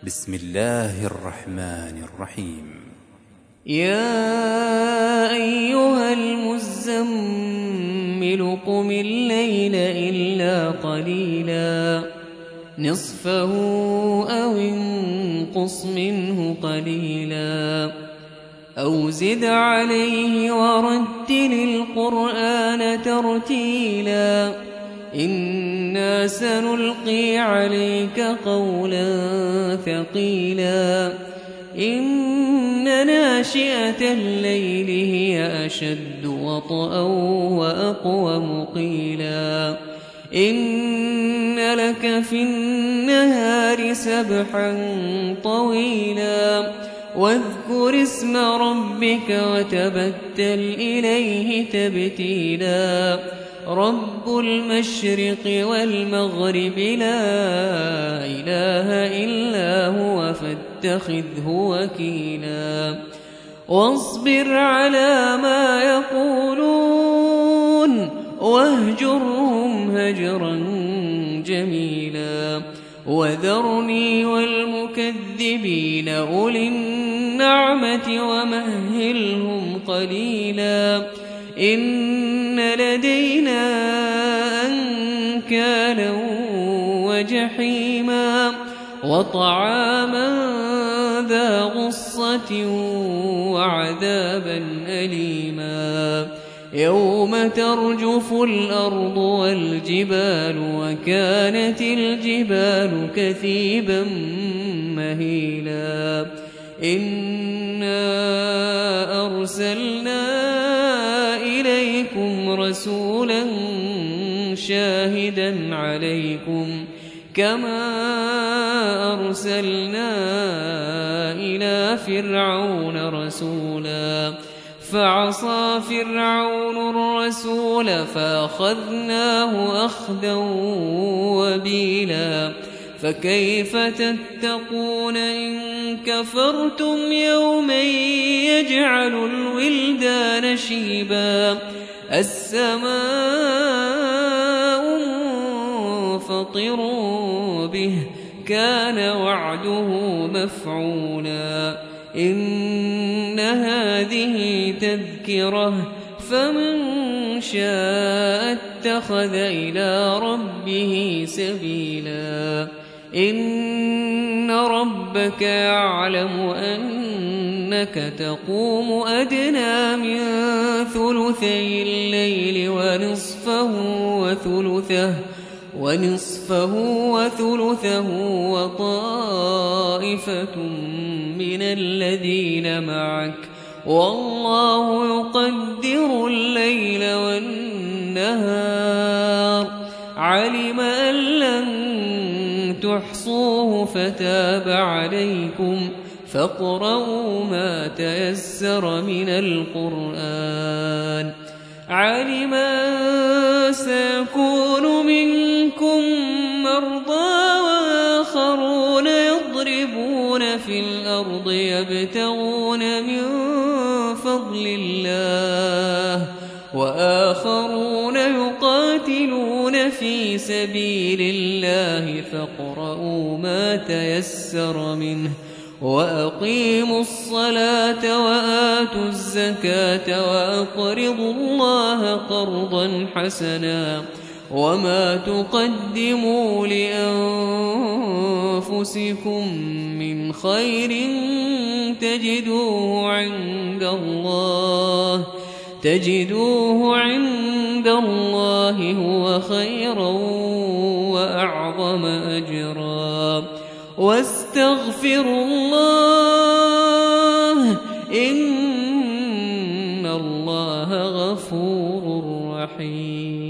بسم الله الرحمن الرحيم. يا أيها المزمل قم الليل إلا قليلا نصفه أو انقص منه قليلا أو زد عليه ورتل القرآن ترتيلا إنا سنلقي عليك قولا ثقيلا إن ناشئة الليل هي أشد وطئا وأقوم قيلا إن لك في النهار سبحا طويلا واذكر اسم ربك وتبتل إليه تبتيلا رب المشرق والمغرب لا إله إلا هو فاتخذه وكيلا واصبر على ما يقولون واهجرهم هجرا جميلا وذرني والمكذبين أولي النعمة ومهلهم قليلا إن لدينا أنكالا وجحيما وطعاما ذا غصة وعذابا أليما يوم ترجف الأرض والجبال وكانت الجبال كثيبا مهيلا إنا أرسلنا إليكم رسولا شاهدا عليكم كما أرسلنا إلى فرعون رسولا فعصى فرعون الرسول فأخذناه أخذا وبيلا فكيف تتقون إن كفرتم يوما يجعل الولدان شيبا السماء منفطر به كان وعده مفعولا إن هذه تذكرة فمن شاء اتخذ إلى ربه سبيلا إن ربك يعلم أنك تقوم أدنى من ثلثي الليل ونصفه وثلثه وطائفة من الذين معك والله يقدر الليل والنهار علم أن لن تحصوه فتاب عليكم فاقرؤوا ما تيسر من القرآن علم أن سيكون منكم مرضى وآخرون يضربون في الأرض يبتغون من فضل الله وآخرون يقاتلون في سبيل الله فاقرؤوا ما تيسر منه وأقيموا الصلاة وآتوا الزكاة وأقرضوا الله قرضا حسنا وما تقدموا لأنفسكم من خير تجدوه عند الله هو خيرا وأعظم أجرا واستغفروا الله إن الله غفور رحيم.